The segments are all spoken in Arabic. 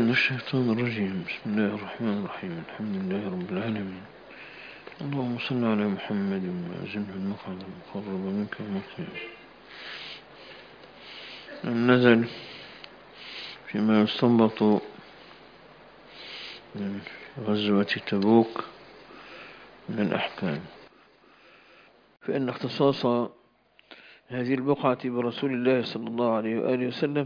من الشيطان الرجيم. بسم الله الرحمن الرحيم. الحمد لله رب العالمين. اللهم صل على محمد وأزله المقعد المقرب منك المقيم. نزل فيما يستنبط من غزوة تبوك من الأحكام، فإن اختصاص هذه البقعة برسول الله صلى الله عليه وآله وسلم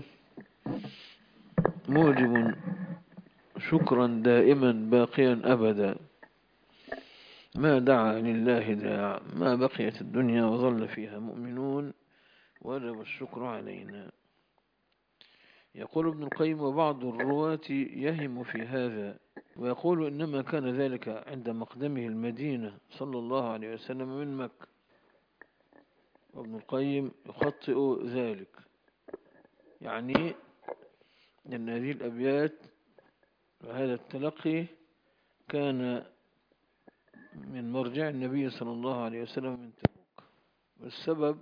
موجب شكرا دائما باقيا أبدا ما دعا لله داع، ما بقيت الدنيا وظل فيها مؤمنون وجب الشكر علينا. يقول ابن القيم: وبعض الرواة يهم في هذا ويقول إنما كان ذلك عند مقدمه المدينة صلى الله عليه وسلم من مكة، وابن القيم يخطئ ذلك، يعني أن هذه الأبيات وهذا التلقي كان من مرجع النبي صلى الله عليه وسلم من تبوك. والسبب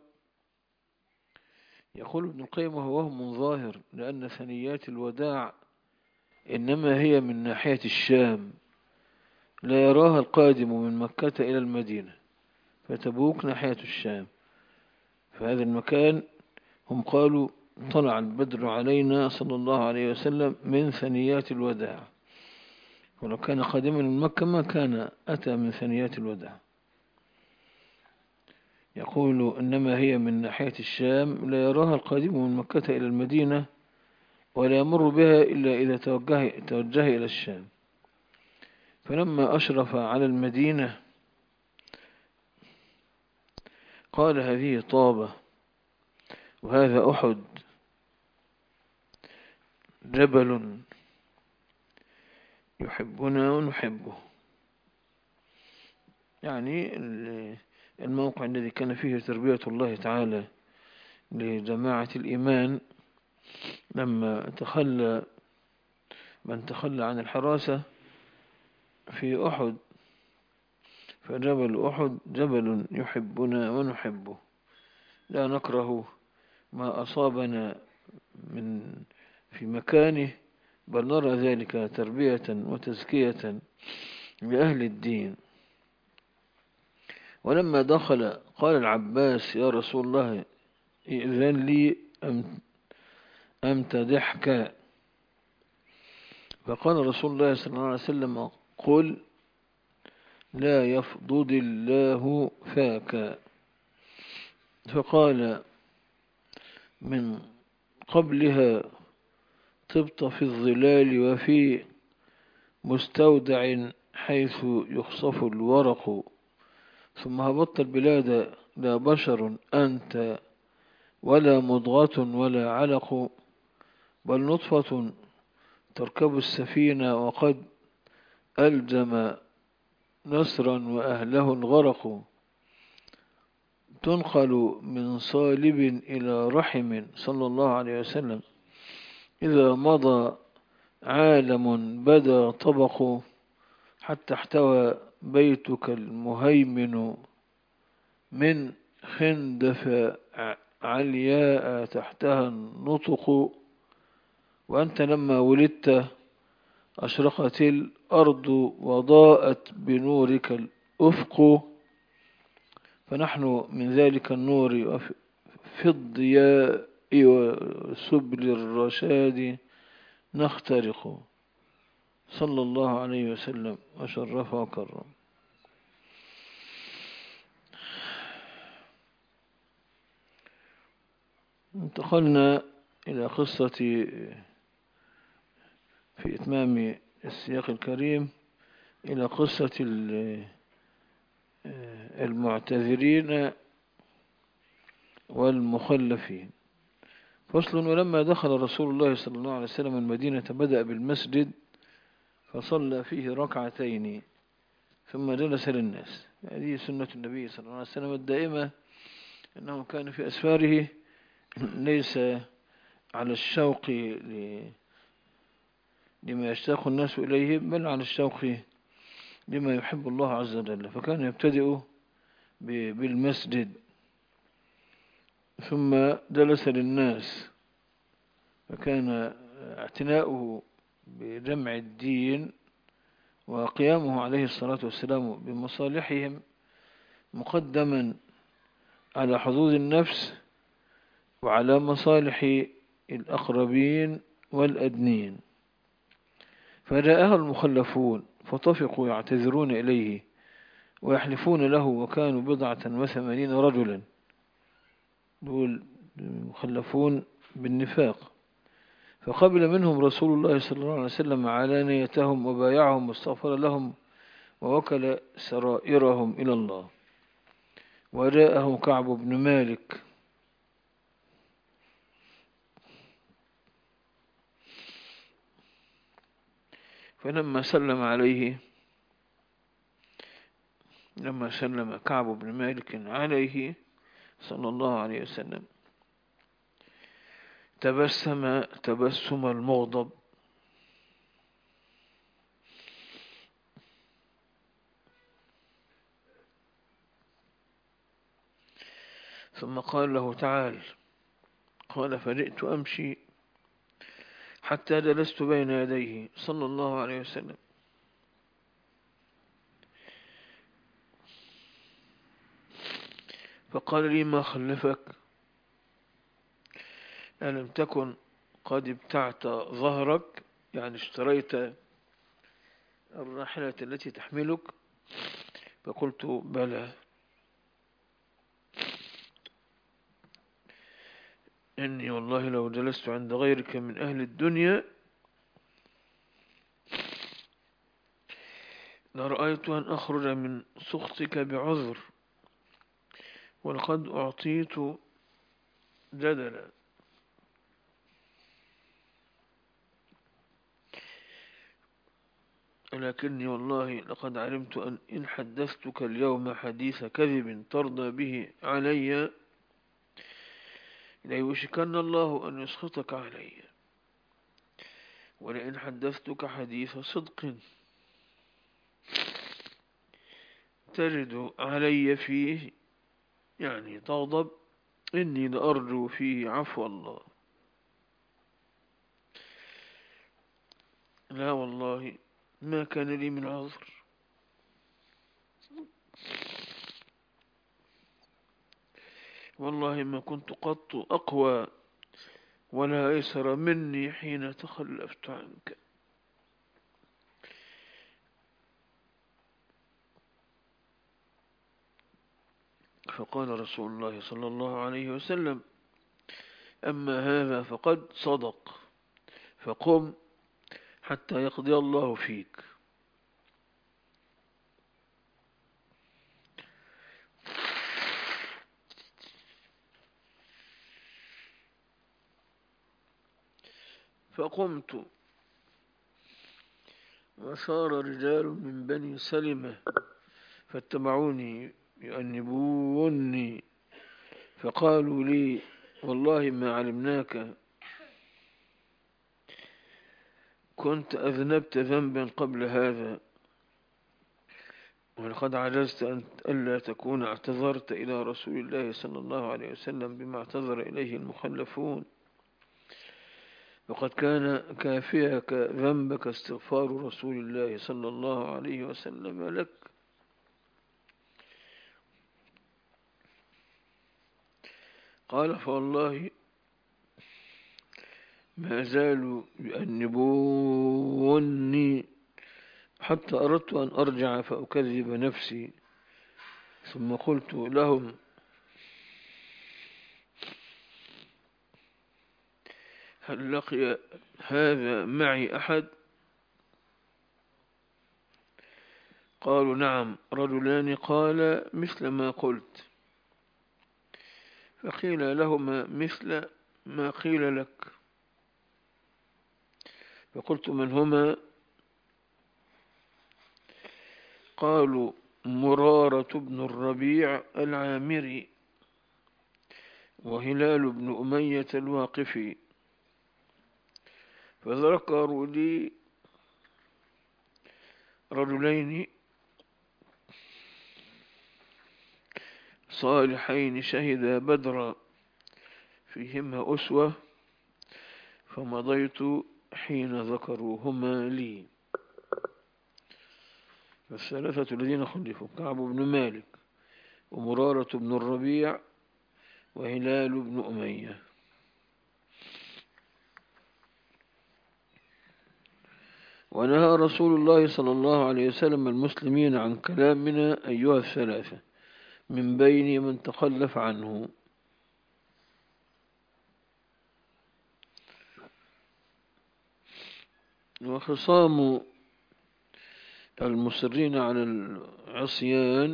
يقول ابن القيم وهو وهم ظاهر، لأن ثنيات الوداع إنما هي من ناحية الشام، لا يراها القادم من مكة إلى المدينة، فتبوك ناحية الشام. فهذا المكان هم قالوا طلع البدر علينا صلى الله عليه وسلم من ثنيات الوداع، ولو كان قادما من مكة ما كان أتى من ثنيات الوداع. يقول إنما هي من ناحية الشام، لا يراها القادم من مكة إلى المدينة، ولا يمر بها إلا إذا توجه إلى الشام. فلما أشرف على المدينة قال: هذه طابة وهذا أحد، جبل يحبنا ونحبه. يعني الموقع الذي كان فيه تربية الله تعالى لجماعة الإيمان، لما من تخلى عن الحراسة في أحد، فجبل أحد جبل يحبنا ونحبه، لا نكره ما أصابنا في مكانه، بل نرى ذلك تربية وتزكية لأهل الدين. ولما دخل قال العباس: يا رسول الله إذن لي أم تضحك؟ فقال رسول الله صلى الله عليه وسلم: قل لا يفضض الله فاك. فقال: من قبلها طبت في الظلال وفي مستودع حيث يخصف الورق، ثم هبطت البلاد لا بشر أنت ولا مضغة ولا علق، بل نطفة تركب السفينة وقد ألجم نسرا وأهله الغرق، تنقل من صالب إلى رحم صلى الله عليه وسلم، إذا مضى عالم بدا طبق، حتى احتوى بيتك المهيمن من خندف علياء تحتها النطق، وأنت لما ولدت أشرقت الأرض وضاءت بنورك الأفق، فنحن من ذلك النور في الضياء وسبل الرشاد نخترق، صلى الله عليه وسلم وشرف وكرم. انتقلنا إلى قصة في إتمام السياق الكريم إلى قصة المعتذرين والمخلفين. فصل: ولما دخل رسول الله صلى الله عليه وسلم المدينة بدأ بالمسجد فصلى فيه ركعتين ثم جلس للناس. هذه سنة النبي صلى الله عليه وسلم الدائمة، أنه كان في أسفاره ليس على الشوق لما يشتاق الناس إليه، بل على الشوق لما يحب الله عز وجل، فكان يبتدئ بالمسجد ثم جلس للناس، فكان اعتناؤه بجمع الدين وقيامه عليه الصلاة والسلام بمصالحهم مقدما على حظوظ النفس وعلى مصالح الأقربين والأدنين. فجاءه المخلفون فطفقوا يعتذرون إليه ويحلفون له، وكانوا 87 رجلا، دول مخلفون بالنفاق. فقبل منهم رسول الله صلى الله عليه وسلم علانيتهم وبايعهم واستغفر لهم ووكل سرائرهم إلى الله. وجاءه كعب بن مالك فلما سلم عليه، لما سلم كعب بن مالك عليه صلى الله عليه وسلم تبسم تبسم المغضب، ثم قال له تعال. قال فجئت أمشي حتى جلست بين يديه صلى الله عليه وسلم، فقال لي ما خلفك؟ ألم تكن قد ابتعت ظهرك، يعني اشتريت الراحلة التي تحملك؟ فقلت بلى، إني والله لو جلست عند غيرك من أهل الدنيا لرأيت أن أخرج من سخطك بعذر، ولقد أعطيت جدلا، ولكني والله لقد علمت أن إن حدثتك اليوم حديث كذب ترضى به علي ليوشكن الله أن يسخطك علي، ولئن حدثتك حديث صدق تجد علي فيه، يعني تغضب، إني لأرجو فيه عفو الله. لا والله ما كان لي من عذر، والله ما كنت قط أقوى ولا أيسر مني حين تخلفت عنك. فقال رسول الله صلى الله عليه وسلم أما هذا فقد صدق، فقم حتى يقضي الله فيك. فقمت وصار رجال من بني سلمة فاتبعوني يؤنبوني، فقالوا لي والله ما علمناك كنت أذنبت ذنبا قبل هذا، ولقد عجزت أن ألا تكون اعتذرت إلى رسول الله صلى الله عليه وسلم بما اعتذر إليه المخلفون، وقد كان كافيك ذنبك استغفار رسول الله صلى الله عليه وسلم لك. قال فوالله ما زالوا يؤنبوني حتى أردت أن أرجع فأكذب نفسي، ثم قلت لهم هل لقي هذا معي أحد؟ قالوا نعم رجلان قال مثل ما قلت، فقيل لهما مثل ما قيل لك، فقلت من هما؟ قالوا مرارة بن الربيع العامري وهلال بن أمية الواقفي. فذكروا لي رجلين صالحين شهدا بدرا فيهما أسوة، فمضيت حين ذكروهما لي. فالثلاثة الذين خلفوا كعب بن مالك ومرارة بن الربيع وهلال بن أمية. ونهى رسول الله صلى الله عليه وسلم المسلمين عن كلامنا أيها الثلاثة من بين من تخلف عنه. وخصام المصرين على العصيان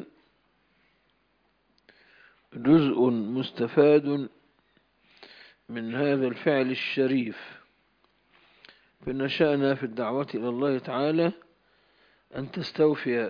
جزء مستفاد من هذا الفعل الشريف، فإن شأننا في الدعوة إلى الله تعالى أن تستوفي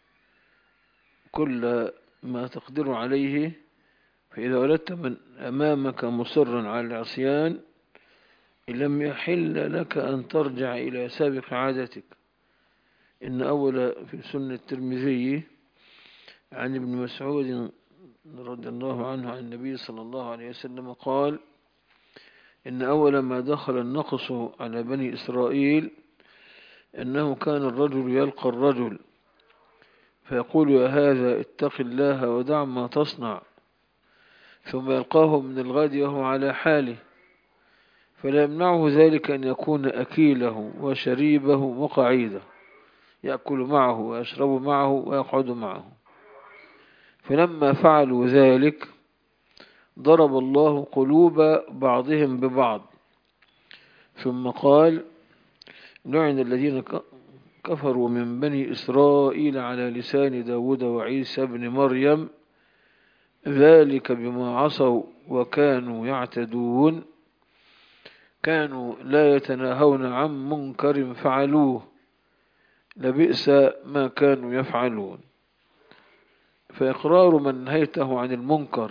كل ما تقدر عليه. فإذا وجدت من أمامك مصرا على العصيان لم يحل لك أن ترجع إلى سابق عادتك. إن أول في سنة الترمذي عن ابن مسعود رضي الله عنه عن النبي صلى الله عليه وسلم قال: إن أول ما دخل النقص على بني إسرائيل أنه كان الرجل يلقى الرجل فيقول: يا هذا اتق الله ودع ما تصنع، ثم يلقاه من الغد وهو على حاله، فلا يمنعه ذلك أن يكون أكيله وشريبه وقعيده، يأكل معه ويشرب معه ويقعد معه. فلما فعلوا ذلك ضرب الله قلوب بعضهم ببعض، ثم قال: لعن الذين كفروا من بني إسرائيل على لسان داود وعيسى بن مريم، ذلك بما عصوا وكانوا يعتدون، كانوا لا يتناهون عن منكر فعلوه، لبئس ما كانوا يفعلون. فإقرار من نهيته عن المنكر،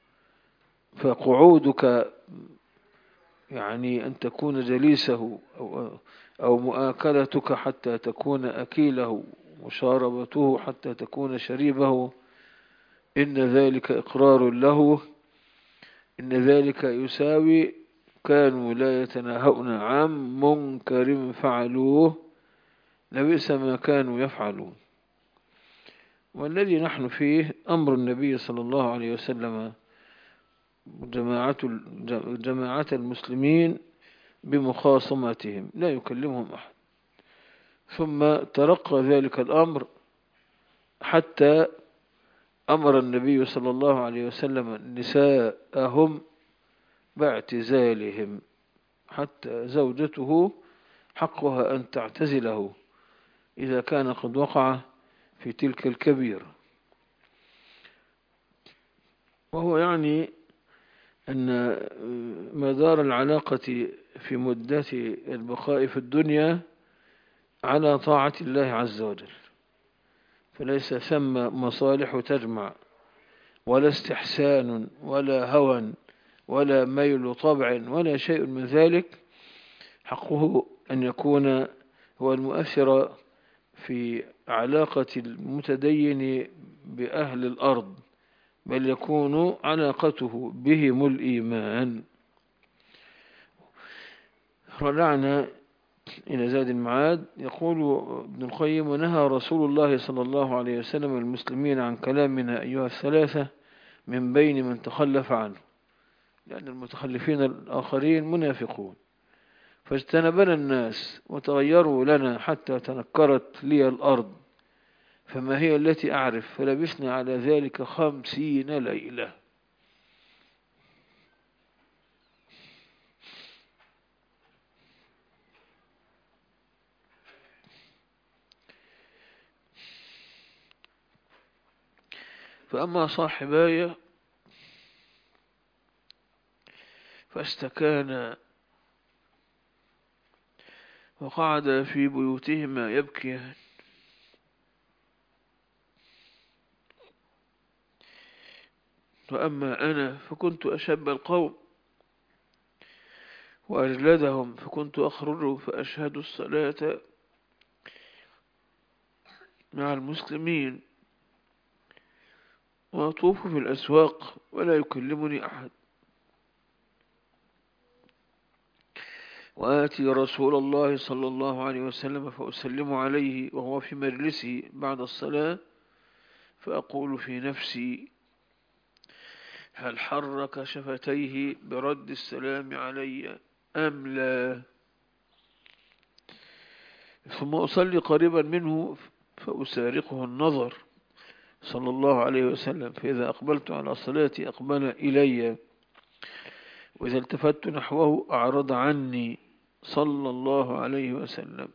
فقعودك يعني أن تكون جليسه أو مؤاكلتك حتى تكون أكيله، مشاربته حتى تكون شريبه، إن ذلك إقرار له، إن ذلك يساوي كانوا لا يتناهون عن منكر فعلوه، لبئس ما كانوا يفعلون. والذي نحن فيه أمر النبي صلى الله عليه وسلم جماعة المسلمين بمخاصماتهم، لا يكلمهم أحد. ثم ترقى ذلك الأمر حتى أمر النبي صلى الله عليه وسلم نساءهم باعتزالهم، حتى زوجته حقها أن تعتزله إذا كان قد وقع في تلك الكبيرة. وهو يعني أن مدار العلاقة في مدة البقاء في الدنيا على طاعة الله عز وجل، فليس ثم مصالح تجمع، ولا استحسان ولا هوى ولا ميل طبع ولا شيء من ذلك. حقه أن يكون هو المؤثر في علاقة المتدين بأهل الأرض، بل يكون علاقته بهم الإيمان. رجعنا إلى زاد المعاد. يقول ابن القيم: ونهى رسول الله صلى الله عليه وسلم المسلمين عن كلامنا أيها الثلاثة من بين من تخلف عنه، لأن المتخلفين الآخرين منافقون، فاجتنبنا الناس وتغيروا لنا حتى تنكرت لي الأرض، فما هي التي أعرف، فلبثنا على ذلك 50 ليلة. فأما صاحباي فاستكانا وقعد في بيوتهما يبكيان، وأما أنا فكنت أشب القوم وأجلدهم، فكنت أخرج فأشهد الصلاة مع المسلمين وأطوف في الأسواق ولا يكلمني أحد. وآتي رسول الله صلى الله عليه وسلم فأسلم عليه وهو في مجلسه بعد الصلاة، فأقول في نفسي: هل حرك شفتيه برد السلام علي أم لا؟ ثم أصلي قريبا منه فأسارقه النظر صلى الله عليه وسلم، فإذا أقبلت على صلاتي أقبل إلي، وإذا التفت نحوه أعرض عني صلى الله عليه وسلم.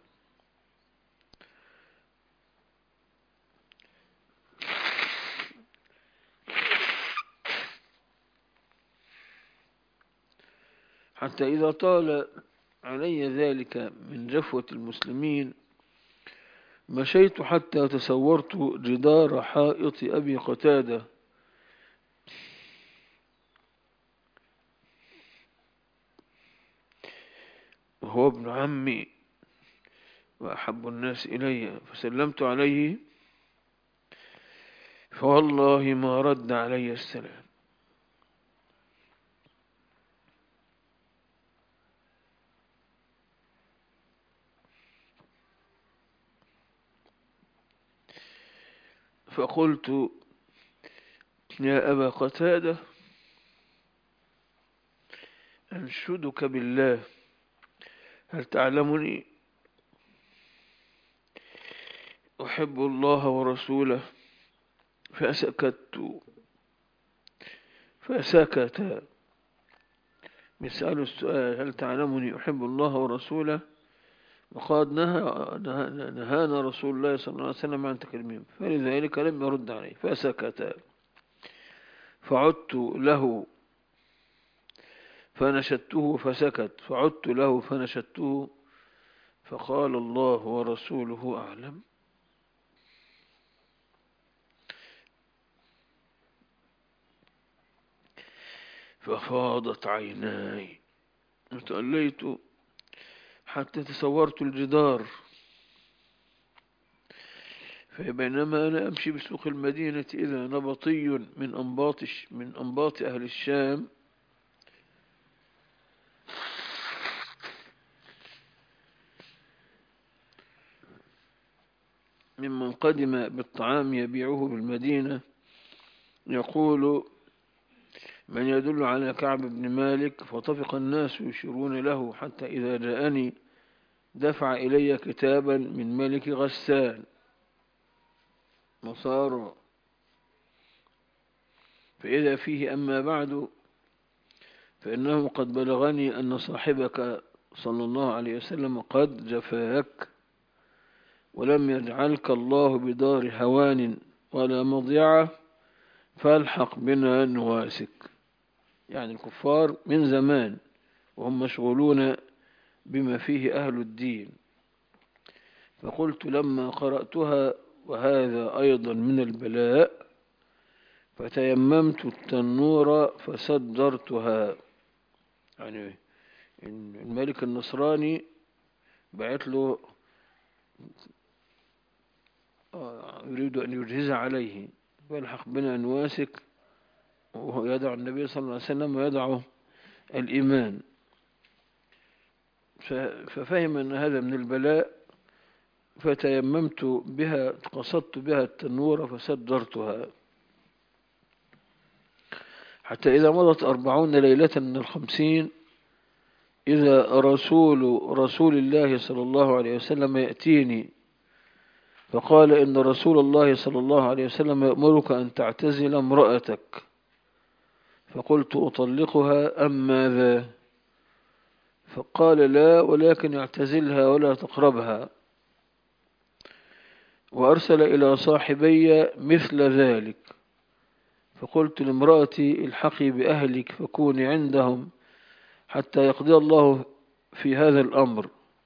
حتى إذا طال علي ذلك من جفوة المسلمين مشيت حتى تصورت جدار حائط أبي قتادة، وهو ابن عمي وأحب الناس إلي، فسلمت عليه فوالله ما رد علي السلام. فقلت: يا أبا قتادة، أنشدك بالله، هل تعلمني أحب الله ورسوله؟ فسكت بيسأله السؤال: هل تعلمني أحب الله ورسوله؟ وقد نهانا رسول الله صلى الله عليه وسلم عن تكليمهم، فلذلك لم يرد عليه، فسكت. فعدت له فنشدته فسكت، فعدت له فنشدته، فقال: الله ورسوله أعلم. ففاضت عيناي وتأليت حتى تصورت الجدار، فبينما أنا أمشي بسوق المدينة إذا نبطي من أنباط أهل الشام ممن قدم بالطعام يبيعه بالمدينة يقول: من يدل على كعب بن مالك؟ فطفق الناس يشيرون له، حتى إذا جاءني دفع إلي كتابا من ملك غسان مصار، فإذا فيه: أما بعد، فإنه قد بلغني أن صاحبك صلى الله عليه وسلم قد جفاك، ولم يجعلك الله بدار هوان ولا مضيعة، فالحق بنا نواسك. يعني الكفار من زمان وهم مشغولون بما فيه أهل الدين. فقلت لما قرأتها: وهذا أيضا من البلاء، فتيممت التنور فسدرتها. يعني الملك النصراني بعت له يريد أن يجهز عليه، فالحق بنا نواسك، وهو يدعو النبي صلى الله عليه وسلم ويدعو الإيمان. ففهم أن هذا من البلاء، فتيممت بها، قصدت بها التنور فسدرتها، حتى إذا مضت 40 ليلة من 50 إذا رسول الله صلى الله عليه وسلم يأتيني، فقال: إن رسول الله صلى الله عليه وسلم يأمرك أن تعتزل امرأتك. فقلت: أطلقها أم ماذا؟ فقال: لا، ولكن اعتزلها ولا تقربها. وأرسل إلى صاحبي مثل ذلك. فقلت لامرأتي: الحقي بأهلك فكوني عندهم حتى يقضي الله في هذا الأمر.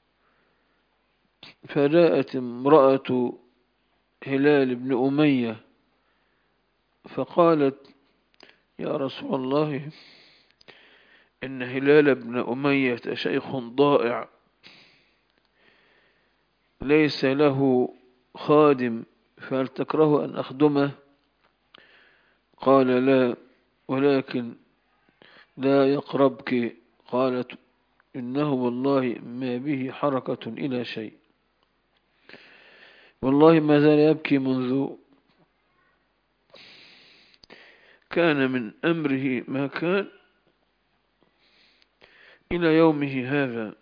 فجاءت امرأة هلال بن أمية فقالت: يا رسول الله، إن هلال بن أمية شيخ ضائع ليس له خادم، فهل تكره أن أخدمه؟ قال: لا، ولكن لا يقربك. قالت: إنه والله ما به حركة إلى شيء. والله ما زال يبكي منذ كان من أمره ما كان إلى يومه هذا.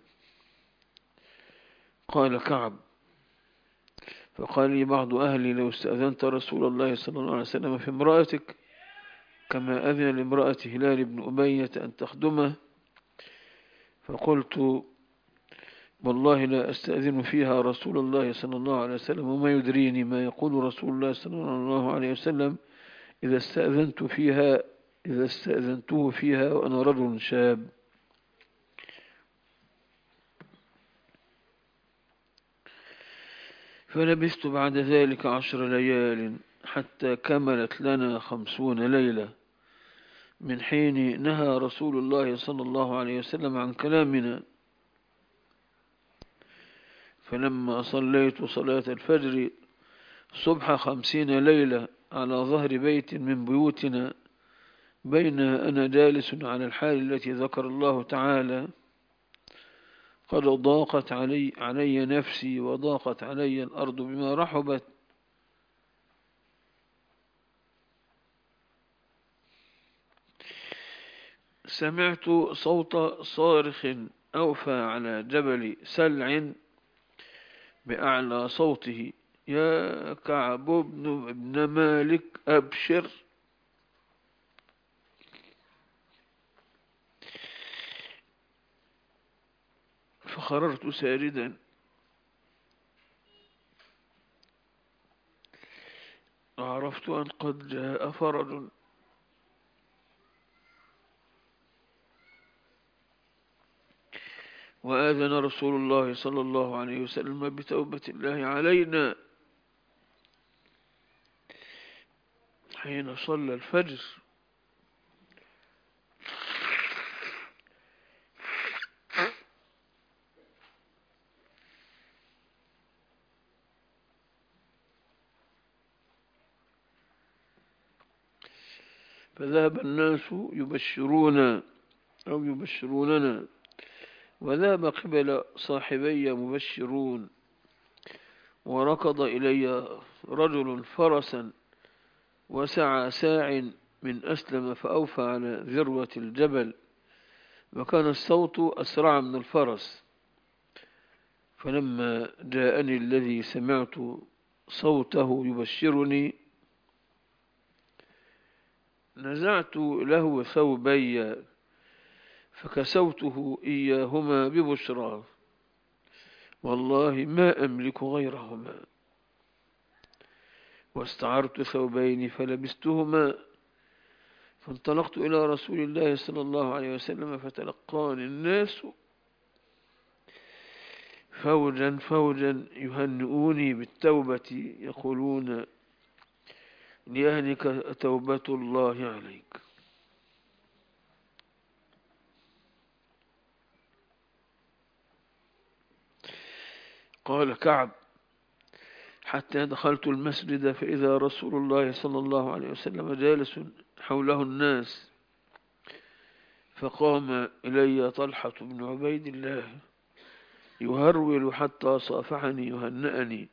قال كعب: فقال لي بعض أهلي: لو استأذنت رسول الله صلى الله عليه وسلم في امرأتك كما أذن لامرأة هلال بن أمية أن تخدمه، فقلت: والله لا أستأذن فيها رسول الله صلى الله عليه وسلم، وما يدريني ما يقول رسول الله صلى الله عليه وسلم إذا استأذنته فيها وأنا رجل شاب. فلبثت بعد ذلك 10 ليال حتى كملت لنا 50 ليلة من حين نهى رسول الله صلى الله عليه وسلم عن كلامنا. فلما صليت صلاة الفجر صبح 50 ليلة على ظهر بيت من بيوتنا، بين أنا جالس على الحال التي ذكر الله تعالى، قد ضاقت علي نفسي وضاقت علي الأرض بما رحبت، سمعت صوت صارخ أوفى على جبل سلع بأعلى صوته: يا كعب بن مالك أبشر. فخررت ساردا، وعرفت أن قد جاء فرج، وآذن رسول الله صلى الله عليه وسلم بتوبة الله علينا حين صلى الفجر. فذهب الناس يبشروننا، وذهب قبل صاحبي مبشرون، وركض إلي رجل فرسا وسعى ساع من أسلم فأوفى على ذروة الجبل، وكان الصوت أسرع من الفرس. فلما جاءني الذي سمعت صوته يبشرني نزعت له ثوبي فكسوته إياهما ببشرى، والله ما أملك غيرهما، واستعرت ثوبين فلبستهما، فانطلقت إلى رسول الله صلى الله عليه وسلم، فتلقاني الناس فوجا فوجا يهنئوني بالتوبة، يقولون: لأهلك توبة الله عليك. قال كعب: حتى دخلت المسجد فإذا رسول الله صلى الله عليه وسلم جالس حوله الناس، فقام إلي طلحة بن عبيد الله يهرول حتى صافحني يهنأني،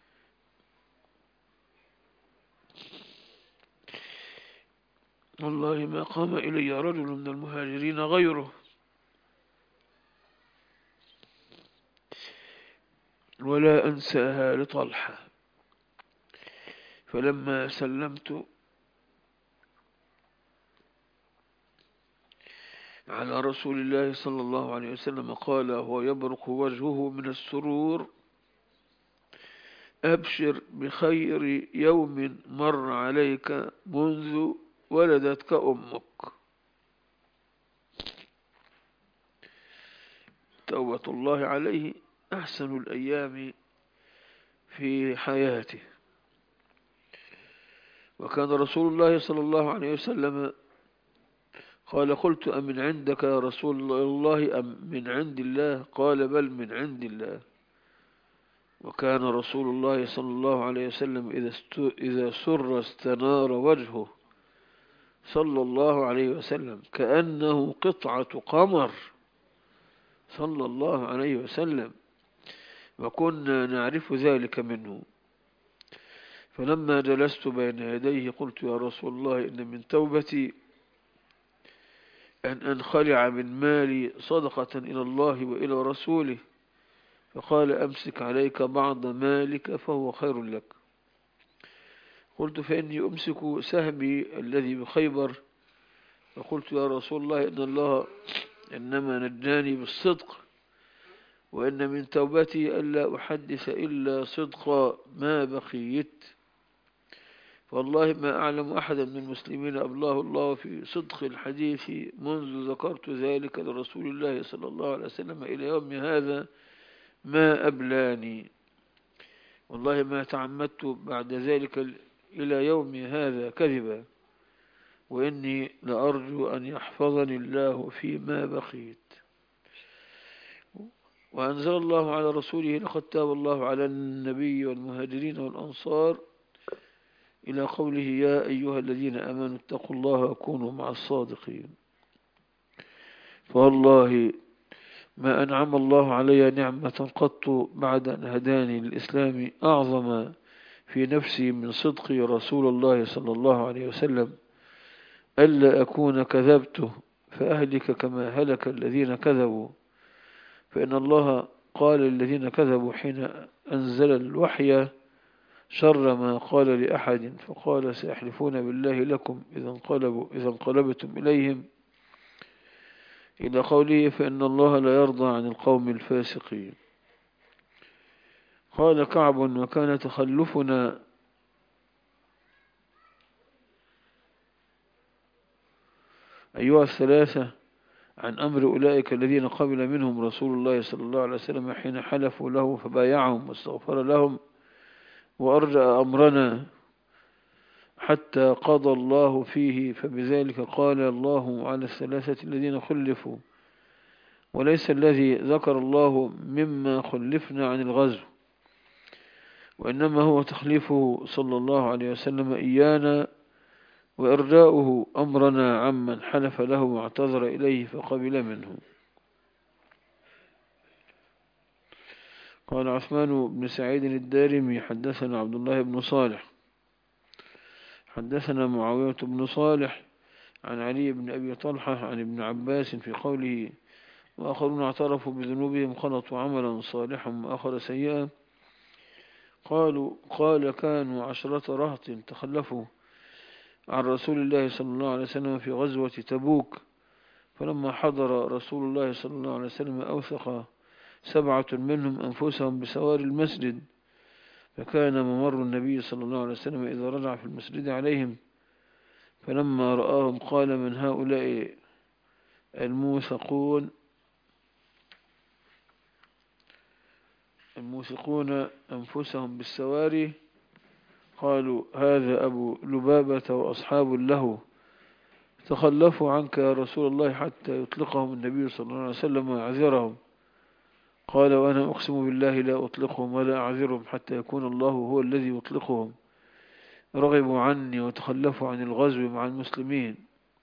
والله ما قام إلي رجل من المهاجرين غيره، ولا أنساها لطلحة. فلما سلمت على رسول الله صلى الله عليه وسلم قال هو يبرق وجهه من السرور: أبشر بخير يوم مر عليك منذ ولدتك أمك. توبة الله عليه أحسن الأيام في حياته. وكان رسول الله صلى الله عليه وسلم قال: قلت أمن عندك يا رسول الله أم من عند الله؟ قال: بل من عند الله. وكان رسول الله صلى الله عليه وسلم إذا سر استنار وجهه صلى الله عليه وسلم كأنه قطعة قمر، صلى الله عليه وسلم، وكنا نعرف ذلك منه. فلما جلست بين يديه قلت: يا رسول الله، إن من توبتي أن أنخلع من مالي صدقة إلى الله وإلى رسوله. فقال: أمسك عليك بعض مالك فهو خير لك. قلت: فإني أمسك سهمي الذي بخيبر. فقلت: يا رسول الله، إن الله إنما نجاني بالصدق، وإن من توبتي ألا أحدث إلا صدقا ما بقيت. والله ما أعلم أحدا من المسلمين أبلاه الله في صدق الحديث منذ ذكرت ذلك لرسول الله صلى الله عليه وسلم إلى يوم هذا ما أبلاني. والله ما تعمدت بعد ذلك إلى يوم هذا كذبا، وإني لأرجو أن يحفظني الله فيما بقيت. وأنزل الله على رسوله: لقد تاب الله على النبي والمهاجرين والأنصار، إلى قوله: يا أيها الذين آمنوا اتقوا الله وكونوا مع الصادقين. فوالله ما أنعم الله علي نعمة قط بعد أن هداني للإسلام أعظم في نفسي من صدق رسول الله صلى الله عليه وسلم، ألا أكون كذبته فأهلك كما هلك الذين كذبوا. فإن الله قال للذين كذبوا حين أنزل الوحي شر ما قال لأحد، فقال: سيحلفون بالله لكم إذا انقلبتم إليهم، إلى قوله: فإن الله لا يرضى عن القوم الفاسقين. قال كعب: وكان تخلفنا أيها الثلاثة عن أمر أولئك الذين قبل منهم رسول الله صلى الله عليه وسلم حين حلفوا له فبايعهم واستغفر لهم وأرجأ أمرنا حتى قضى الله فيه. فبذلك قال الله على الثلاثة الذين خلفوا، وليس الذي ذكر الله مما خلفنا عن الغزو، وإنما هو تخليفه صلى الله عليه وسلم إيانا وإرجاؤه أمرنا عمن حلف له واعتذر إليه فقبل منه. قال عثمان بن سعيد الدارمي: حدثنا عبد الله بن صالح حدثنا معاوية بن صالح عن علي بن أبي طلحة عن ابن عباس في قوله: وآخرون اعترفوا بذنوبهم خلطوا عملا صالحا وآخر سيئا. قال: كانوا 10 رهط تخلفوا عن رسول الله صلى الله عليه وسلم في غزوة تبوك، فلما حضر رسول الله صلى الله عليه وسلم أوثق 7 منهم أنفسهم بسوار المسجد، فكان ممر النبي صلى الله عليه وسلم إذا رجع في المسجد عليهم، فلما رآهم قال: من هؤلاء الموثقون أنفسهم بالسواري؟ قالوا: هذا أبو لبابة وأصحاب له، تخلفوا عنك يا رسول الله حتى يطلقهم النبي صلى الله عليه وسلم ويعذرهم. قال: وأنا أقسم بالله لا أطلقهم ولا أعذرهم حتى يكون الله هو الذي يطلقهم. رغبوا عني وتخلفوا عن الغزو مع المسلمين.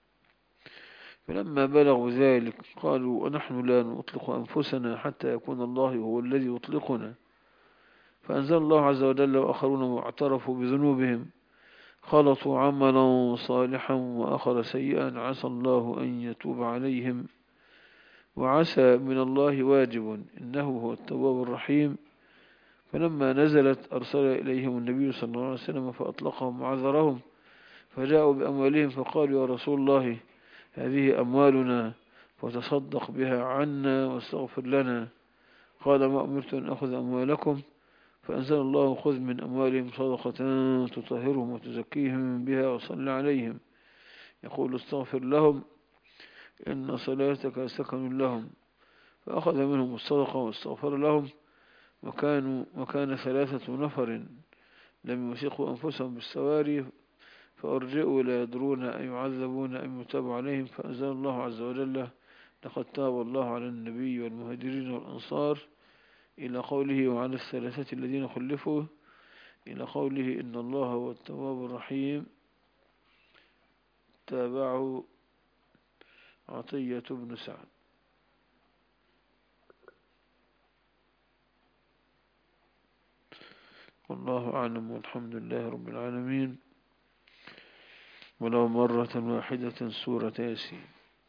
فلما بلغوا ذلك قالوا: ونحن لا نطلق أنفسنا حتى يكون الله هو الذي يطلقنا. فأنزل الله عز وجل: وآخرون اعترفوا بذنوبهم خلطوا عملا صالحا وآخر سيئا عسى الله أن يتوب عليهم، وعسى من الله واجب إنه هو التواب الرحيم. فلما نزلت أرسل إليهم النبي صلى الله عليه وسلم فأطلقهم وعذرهم، فجاءوا بأموالهم فقالوا: يا رسول الله، هذه أموالنا فتصدق بها عنا واستغفر لنا. قال: ما أمرت أن أخذ أموالكم؟ فأنزل الله: خذ من أموالهم صدقة تطهرهم وتزكيهم بها وصل عليهم، يقول: استغفر لهم إن صلاتك سكن لهم. فأخذ منهم الصدقة واستغفر لهم، وكان 3 نفر لم يوثقوا أنفسهم بالسواري، فأرجئوا لا يدرون أن يعذبون أم يتاب عليهم. فأنزل الله عز وجل: لقد تاب الله على النبي والمهاجرين والأنصار، إلى قوله: وعلى الثلاثة الذين خلفوا، إلى قوله: إن الله هو التواب الرحيم. تابعه عطية بن سعد. والله أعلم، والحمد لله رب العالمين. ولو مرة واحدة سورة ياسين.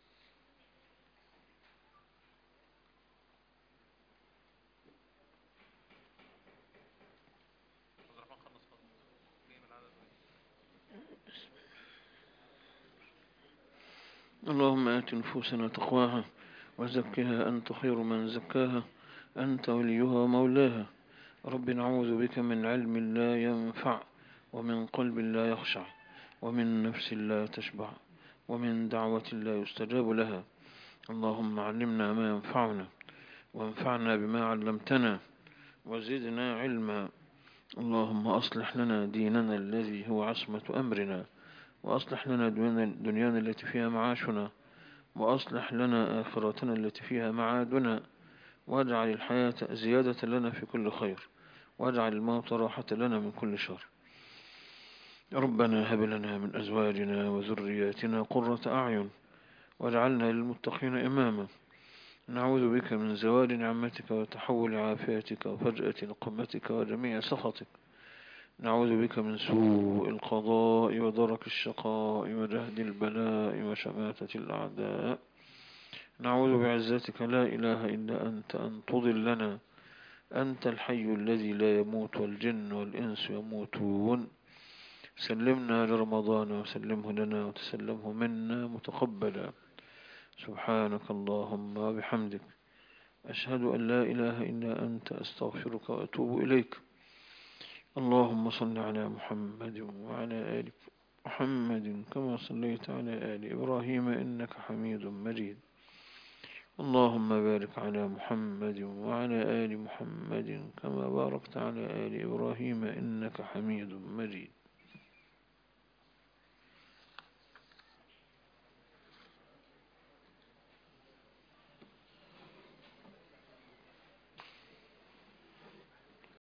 اللهم آت نفوسنا تقواها وزكها أنت خير من زكاها، أنت وليها ومولاها. رب نعوذ بك من علم لا ينفع، ومن قلب لا يخشع، ومن نفس لا تشبع، ومن دعوة لا يستجاب لها. اللهم علمنا ما ينفعنا، وانفعنا بما علمتنا، وزدنا علما. اللهم أصلح لنا ديننا الذي هو عصمة أمرنا، وأصلح لنا دنيانا التي فيها معاشنا، وأصلح لنا آخرتنا التي فيها معادنا، واجعل الحياة زيادة لنا في كل خير، واجعل الموت راحة لنا من كل شر. ربنا هب لنا من أزواجنا وذرياتنا قرة أعين، واجعلنا للمتقين إماما. نعوذ بك من زوال نعمتك وتحول عافيتك وفجأة نقمتك وجميع سخطك. نعوذ بك من سوء القضاء ودرك الشقاء وجهد البلاء وشماتة الأعداء. نعوذ بعزتك لا إله إلا أنت أن تضلنا. أنت الحي الذي لا يموت، والجن والإنس يموتون. سلمنا لرمضان وسلمه لنا وتسلمه منا متقبلا. سبحانك اللهم وبحمدك، أشهد أن لا إله إلا أنت، أستغفرك وأتوب إليك. اللهم صل على محمد وعلى آل محمد كما صليت على آل إبراهيم إنك حميد مجيد. اللهم بارك على محمد وعلى آل محمد كما باركت على آل إبراهيم إنك حميد مجيد.